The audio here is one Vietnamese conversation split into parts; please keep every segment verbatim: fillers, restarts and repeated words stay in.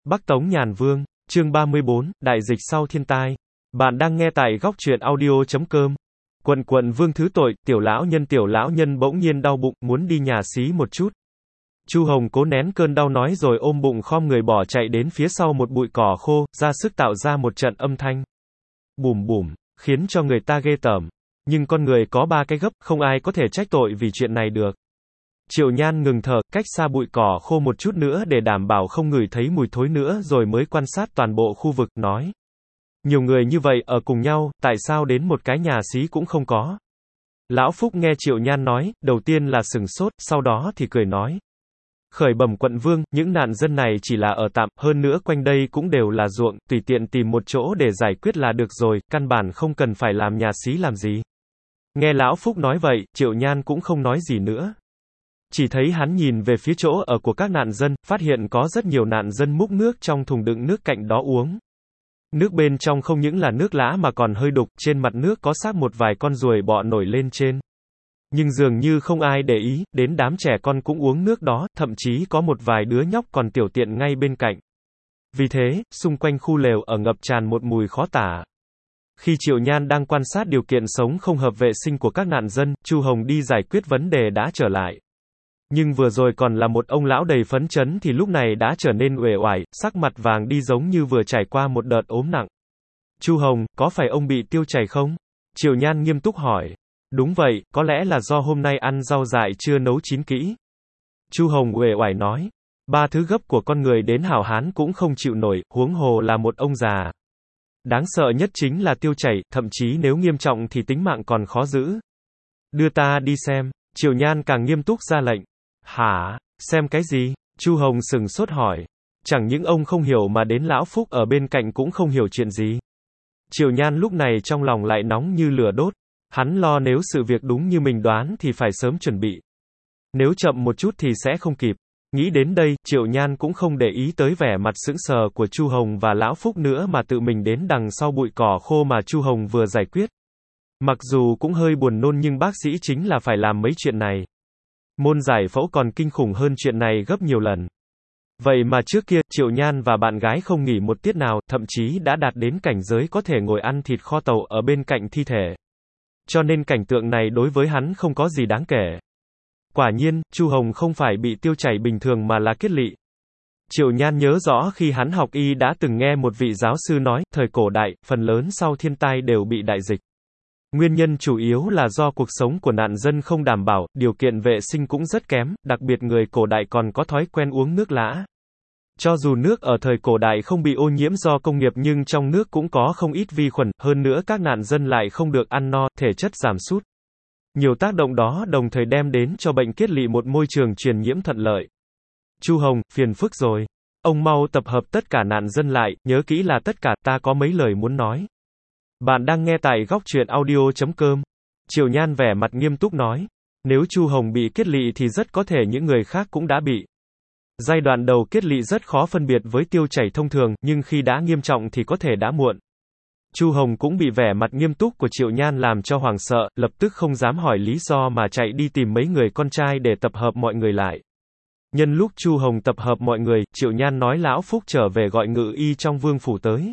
Bắc Tống Nhàn Vương, chương ba mươi bốn, Đại dịch sau thiên tai. Bạn đang nghe tại góc truyện audio chấm com. Quận quận vương thứ tội, tiểu lão nhân tiểu lão nhân bỗng nhiên đau bụng, muốn đi nhà xí một chút. Chu Hồng cố nén cơn đau nói rồi ôm bụng khom người bỏ chạy đến phía sau một bụi cỏ khô, ra sức tạo ra một trận âm thanh. Bùm bùm, khiến cho người ta ghê tởm. Nhưng con người có ba cái gấp, không ai có thể trách tội vì chuyện này được. Triệu Nhan ngừng thở, cách xa bụi cỏ khô một chút nữa để đảm bảo không ngửi thấy mùi thối nữa rồi mới quan sát toàn bộ khu vực, nói. Nhiều người như vậy, ở cùng nhau, tại sao đến một cái nhà xí cũng không có? Lão Phúc nghe Triệu Nhan nói, đầu tiên là sừng sốt, sau đó thì cười nói. Khởi bẩm quận vương, những nạn dân này chỉ là ở tạm, hơn nữa quanh đây cũng đều là ruộng, tùy tiện tìm một chỗ để giải quyết là được rồi, căn bản không cần phải làm nhà xí làm gì. Nghe Lão Phúc nói vậy, Triệu Nhan cũng không nói gì nữa. Chỉ thấy hắn nhìn về phía chỗ ở của các nạn dân, phát hiện có rất nhiều nạn dân múc nước trong thùng đựng nước cạnh đó uống. Nước bên trong không những là nước lã mà còn hơi đục, trên mặt nước có xác một vài con ruồi bọ nổi lên trên. Nhưng dường như không ai để ý, đến đám trẻ con cũng uống nước đó, thậm chí có một vài đứa nhóc còn tiểu tiện ngay bên cạnh. Vì thế, xung quanh khu lều ở ngập tràn một mùi khó tả. Khi Triệu Nhan đang quan sát điều kiện sống không hợp vệ sinh của các nạn dân, Chu Hồng đi giải quyết vấn đề đã trở lại. Nhưng vừa rồi còn là một ông lão đầy phấn chấn thì lúc này đã trở nên uể oải, sắc mặt vàng đi giống như vừa trải qua một đợt ốm nặng. Chu Hồng, có phải ông bị tiêu chảy không? Triệu Nhan nghiêm túc hỏi. Đúng vậy, có lẽ là do hôm nay ăn rau dại chưa nấu chín kỹ. Chu Hồng uể oải nói. Ba thứ gấp của con người đến hảo hán cũng không chịu nổi, huống hồ là một ông già. Đáng sợ nhất chính là tiêu chảy, thậm chí nếu nghiêm trọng thì tính mạng còn khó giữ. Đưa ta đi xem. Triệu Nhan càng nghiêm túc ra lệnh. Hả? Xem cái gì? Chu Hồng sừng sốt hỏi. Chẳng những ông không hiểu mà đến Lão Phúc ở bên cạnh cũng không hiểu chuyện gì. Triệu Nhan lúc này trong lòng lại nóng như lửa đốt. Hắn lo nếu sự việc đúng như mình đoán thì phải sớm chuẩn bị. Nếu chậm một chút thì sẽ không kịp. Nghĩ đến đây, Triệu Nhan cũng không để ý tới vẻ mặt sững sờ của Chu Hồng và Lão Phúc nữa mà tự mình đến đằng sau bụi cỏ khô mà Chu Hồng vừa giải quyết. Mặc dù cũng hơi buồn nôn nhưng bác sĩ chính là phải làm mấy chuyện này. Môn giải phẫu còn kinh khủng hơn chuyện này gấp nhiều lần. Vậy mà trước kia, Triệu Nhan và bạn gái không nghỉ một tiết nào, thậm chí đã đạt đến cảnh giới có thể ngồi ăn thịt kho tàu ở bên cạnh thi thể. Cho nên cảnh tượng này đối với hắn không có gì đáng kể. Quả nhiên, Chu Hồng không phải bị tiêu chảy bình thường mà là kiết lỵ. Triệu Nhan nhớ rõ khi hắn học y đã từng nghe một vị giáo sư nói, thời cổ đại, phần lớn sau thiên tai đều bị đại dịch. Nguyên nhân chủ yếu là do cuộc sống của nạn dân không đảm bảo, điều kiện vệ sinh cũng rất kém, đặc biệt người cổ đại còn có thói quen uống nước lã. Cho dù nước ở thời cổ đại không bị ô nhiễm do công nghiệp nhưng trong nước cũng có không ít vi khuẩn, hơn nữa các nạn dân lại không được ăn no, thể chất giảm sút. Nhiều tác động đó đồng thời đem đến cho bệnh kiết lỵ một môi trường truyền nhiễm thuận lợi. Chu Hồng, phiền phức rồi. Ông mau tập hợp tất cả nạn dân lại, nhớ kỹ là tất cả, ta có mấy lời muốn nói. Bạn đang nghe tại góc truyện audio chấm com. Triệu Nhan vẻ mặt nghiêm túc nói. Nếu Chu Hồng bị kiết lỵ thì rất có thể những người khác cũng đã bị. Giai đoạn đầu kiết lỵ rất khó phân biệt với tiêu chảy thông thường, nhưng khi đã nghiêm trọng thì có thể đã muộn. Chu Hồng cũng bị vẻ mặt nghiêm túc của Triệu Nhan làm cho hoảng sợ, lập tức không dám hỏi lý do mà chạy đi tìm mấy người con trai để tập hợp mọi người lại. Nhân lúc Chu Hồng tập hợp mọi người, Triệu Nhan nói Lão Phúc trở về gọi ngự y trong vương phủ tới.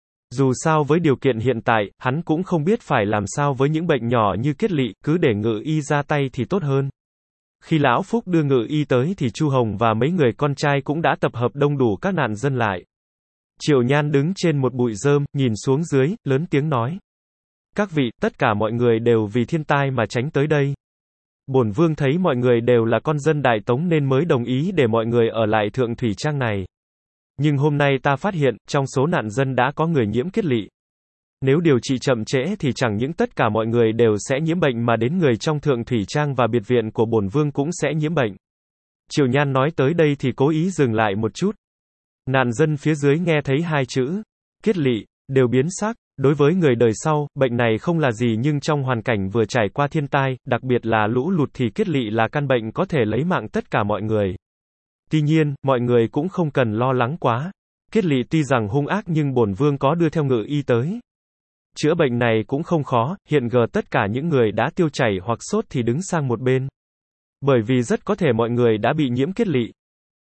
Dù sao với điều kiện hiện tại, hắn cũng không biết phải làm sao với những bệnh nhỏ như kiết lỵ, cứ để ngự y ra tay thì tốt hơn. Khi Lão Phúc đưa ngự y tới thì Chu Hồng và mấy người con trai cũng đã tập hợp đông đủ các nạn dân lại. Triệu Nhan đứng trên một bụi rơm, nhìn xuống dưới, lớn tiếng nói. Các vị, tất cả mọi người đều vì thiên tai mà tránh tới đây. Bổn vương thấy mọi người đều là con dân Đại Tống nên mới đồng ý để mọi người ở lại Thượng Thủy Trang này. Nhưng hôm nay ta phát hiện, trong số nạn dân đã có người nhiễm kiết lỵ. Nếu điều trị chậm trễ thì chẳng những tất cả mọi người đều sẽ nhiễm bệnh mà đến người trong Thượng Thủy Trang và biệt viện của bổn vương cũng sẽ nhiễm bệnh. Triệu Nhan nói tới đây thì cố ý dừng lại một chút. Nạn dân phía dưới nghe thấy hai chữ, kiết lỵ, đều biến sắc. Đối với người đời sau, bệnh này không là gì nhưng trong hoàn cảnh vừa trải qua thiên tai, đặc biệt là lũ lụt thì kiết lỵ là căn bệnh có thể lấy mạng tất cả mọi người. Tuy nhiên, mọi người cũng không cần lo lắng quá. Kiết lỵ tuy rằng hung ác nhưng bổn vương có đưa theo ngự y tới. Chữa bệnh này cũng không khó, hiện giờ tất cả những người đã tiêu chảy hoặc sốt thì đứng sang một bên. Bởi vì rất có thể mọi người đã bị nhiễm kiết lỵ.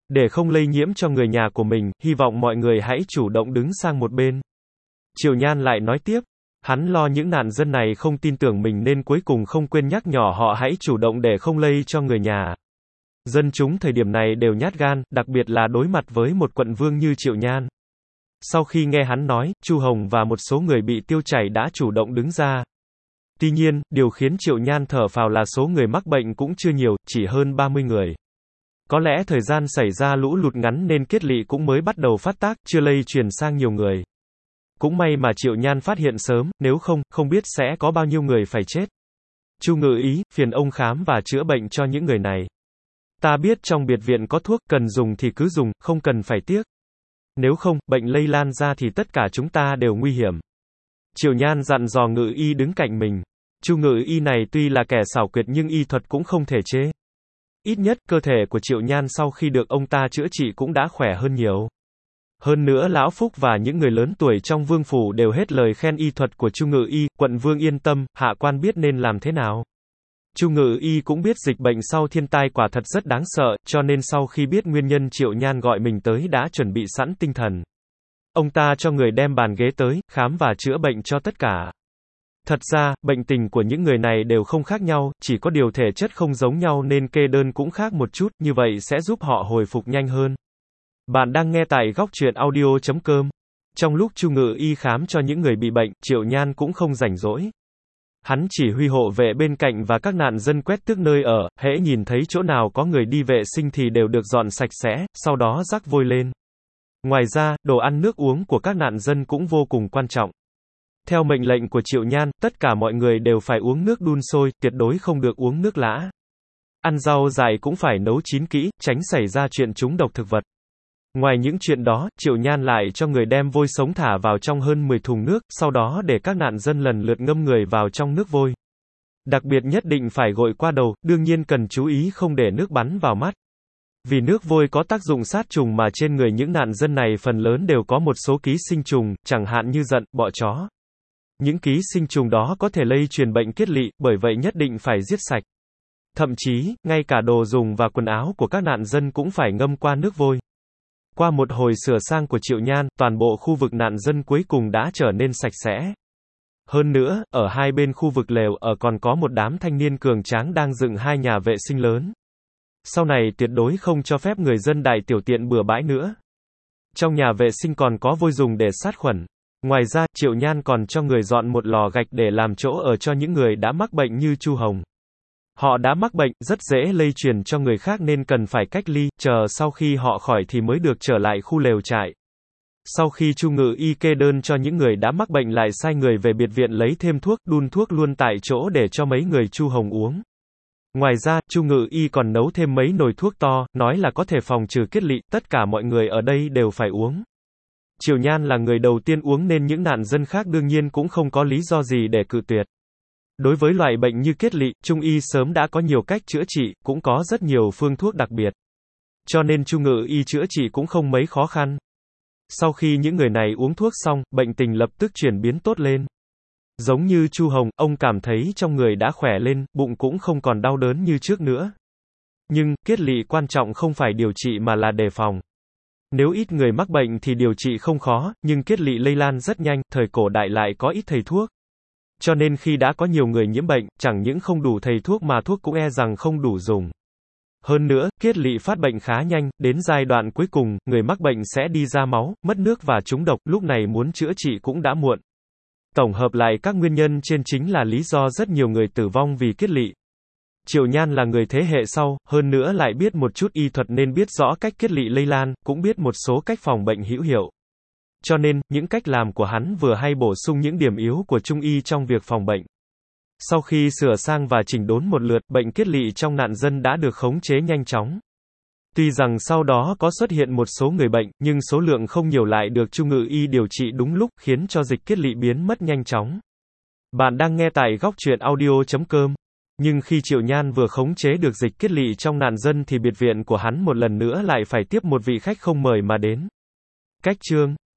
Để không lây nhiễm cho người nhà của mình, hy vọng mọi người hãy chủ động đứng sang một bên. Triệu Nhan lại nói tiếp, hắn lo những nạn dân này không tin tưởng mình nên cuối cùng không quên nhắc nhở họ hãy chủ động để không lây cho người nhà. Dân chúng thời điểm này đều nhát gan, đặc biệt là đối mặt với một quận vương như Triệu Nhan. Sau khi nghe hắn nói, Chu Hồng và một số người bị tiêu chảy đã chủ động đứng ra. Tuy nhiên, điều khiến Triệu Nhan thở phào là số người mắc bệnh cũng chưa nhiều, chỉ hơn ba mươi người. Có lẽ thời gian xảy ra lũ lụt ngắn nên kiết lỵ cũng mới bắt đầu phát tác, chưa lây truyền sang nhiều người. Cũng may mà Triệu Nhan phát hiện sớm, nếu không, không biết sẽ có bao nhiêu người phải chết. Chu Ngự Ý, phiền ông khám và chữa bệnh cho những người này. Ta biết trong biệt viện có thuốc, cần dùng thì cứ dùng, không cần phải tiếc. Nếu không, bệnh lây lan ra thì tất cả chúng ta đều nguy hiểm. Triệu Nhan dặn dò Ngự Y đứng cạnh mình. Chu Ngự Y này tuy là kẻ xảo quyệt nhưng y thuật cũng không thể chê. Ít nhất, cơ thể của Triệu Nhan sau khi được ông ta chữa trị cũng đã khỏe hơn nhiều. Hơn nữa Lão Phúc và những người lớn tuổi trong vương phủ đều hết lời khen y thuật của Chu Ngự Y, quận vương yên tâm, hạ quan biết nên làm thế nào. Chu Ngự Y cũng biết dịch bệnh sau thiên tai quả thật rất đáng sợ, cho nên sau khi biết nguyên nhân Triệu Nhan gọi mình tới đã chuẩn bị sẵn tinh thần. Ông ta cho người đem bàn ghế tới, khám và chữa bệnh cho tất cả. Thật ra, bệnh tình của những người này đều không khác nhau, chỉ có điều thể chất không giống nhau nên kê đơn cũng khác một chút, như vậy sẽ giúp họ hồi phục nhanh hơn. Bạn đang nghe tại góc truyện audio chấm com. Trong lúc Chu Ngự Y khám cho những người bị bệnh, Triệu Nhan cũng không rảnh rỗi. Hắn chỉ huy hộ vệ bên cạnh và các nạn dân quét tước nơi ở, hễ nhìn thấy chỗ nào có người đi vệ sinh thì đều được dọn sạch sẽ, sau đó rắc vôi lên. Ngoài ra, đồ ăn nước uống của các nạn dân cũng vô cùng quan trọng. Theo mệnh lệnh của Triệu Nhan, tất cả mọi người đều phải uống nước đun sôi, tuyệt đối không được uống nước lã. Ăn rau dại cũng phải nấu chín kỹ, tránh xảy ra chuyện trúng độc thực vật. Ngoài những chuyện đó, Triệu Nhan lại cho người đem vôi sống thả vào trong hơn mười thùng nước, sau đó để các nạn dân lần lượt ngâm người vào trong nước vôi. Đặc biệt nhất định phải gội qua đầu, đương nhiên cần chú ý không để nước bắn vào mắt. Vì nước vôi có tác dụng sát trùng mà trên người những nạn dân này phần lớn đều có một số ký sinh trùng, chẳng hạn như giận, bọ chó. Những ký sinh trùng đó có thể lây truyền bệnh kiết lỵ, bởi vậy nhất định phải giết sạch. Thậm chí, ngay cả đồ dùng và quần áo của các nạn dân cũng phải ngâm qua nước vôi. Qua một hồi sửa sang của Triệu Nhan, toàn bộ khu vực nạn dân cuối cùng đã trở nên sạch sẽ. Hơn nữa, ở hai bên khu vực lều ở còn có một đám thanh niên cường tráng đang dựng hai nhà vệ sinh lớn. Sau này tuyệt đối không cho phép người dân đại tiểu tiện bừa bãi nữa. Trong nhà vệ sinh còn có vôi dùng để sát khuẩn. Ngoài ra, Triệu Nhan còn cho người dọn một lò gạch để làm chỗ ở cho những người đã mắc bệnh như Chu Hồng. Họ đã mắc bệnh, rất dễ lây truyền cho người khác nên cần phải cách ly, chờ sau khi họ khỏi thì mới được trở lại khu lều trại. Sau khi Chu Ngự Y kê đơn cho những người đã mắc bệnh lại sai người về biệt viện lấy thêm thuốc, đun thuốc luôn tại chỗ để cho mấy người Chu Hồng uống. Ngoài ra, Chu Ngự Y còn nấu thêm mấy nồi thuốc to, nói là có thể phòng trừ kiết lỵ, tất cả mọi người ở đây đều phải uống. Triệu Nhan là người đầu tiên uống nên những nạn dân khác đương nhiên cũng không có lý do gì để cự tuyệt. Đối với loại bệnh như kiết lỵ, Trung Y sớm đã có nhiều cách chữa trị, cũng có rất nhiều phương thuốc đặc biệt. Cho nên Chu Ngự Y chữa trị cũng không mấy khó khăn. Sau khi những người này uống thuốc xong, bệnh tình lập tức chuyển biến tốt lên. Giống như Chu Hồng, ông cảm thấy trong người đã khỏe lên, bụng cũng không còn đau đớn như trước nữa. Nhưng, kiết lỵ quan trọng không phải điều trị mà là đề phòng. Nếu ít người mắc bệnh thì điều trị không khó, nhưng kiết lỵ lây lan rất nhanh, thời cổ đại lại có ít thầy thuốc. Cho nên khi đã có nhiều người nhiễm bệnh, chẳng những không đủ thầy thuốc mà thuốc cũng e rằng không đủ dùng. Hơn nữa, kiết lỵ phát bệnh khá nhanh, đến giai đoạn cuối cùng, người mắc bệnh sẽ đi ra máu, mất nước và trúng độc, lúc này muốn chữa trị cũng đã muộn. Tổng hợp lại các nguyên nhân trên chính là lý do rất nhiều người tử vong vì kiết lỵ. Triệu Nhan là người thế hệ sau, hơn nữa lại biết một chút y thuật nên biết rõ cách kiết lỵ lây lan, cũng biết một số cách phòng bệnh hữu hiệu. Cho nên, những cách làm của hắn vừa hay bổ sung những điểm yếu của Trung Y trong việc phòng bệnh. Sau khi sửa sang và chỉnh đốn một lượt, bệnh kiết lỵ trong nạn dân đã được khống chế nhanh chóng. Tuy rằng sau đó có xuất hiện một số người bệnh, nhưng số lượng không nhiều lại được Chu Ngự Y điều trị đúng lúc, khiến cho dịch kiết lỵ biến mất nhanh chóng. Bạn đang nghe tại góc truyện audio chấm com. Nhưng khi Triệu Nhan vừa khống chế được dịch kiết lỵ trong nạn dân thì biệt viện của hắn một lần nữa lại phải tiếp một vị khách không mời mà đến. Cách chương